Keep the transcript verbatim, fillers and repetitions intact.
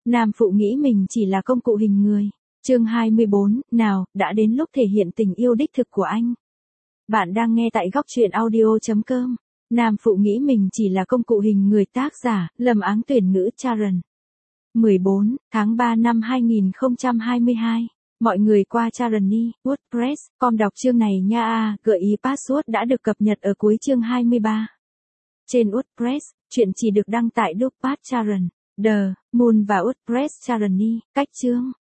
Nam phụ nghĩ mình chỉ là công cụ hình người. Chương hai mươi bốn, nào, đã đến lúc thể hiện tình yêu đích thực của anh. Bạn đang nghe tại góc truyện audio chấm com. Nam phụ nghĩ mình chỉ là công cụ hình người, tác giả, Lâm Áng tuyển ngữ Charon. mười bốn tháng ba năm hai nghìn không trăm hai mươi hai. Mọi người qua Charony, WordPress, com đọc chương này nha a, gợi ý password đã được cập nhật ở cuối chương hai mươi ba. Trên WordPress, chuyện chỉ được đăng tại Dopad Charon, The Moon và WordPress Charony, cách chương.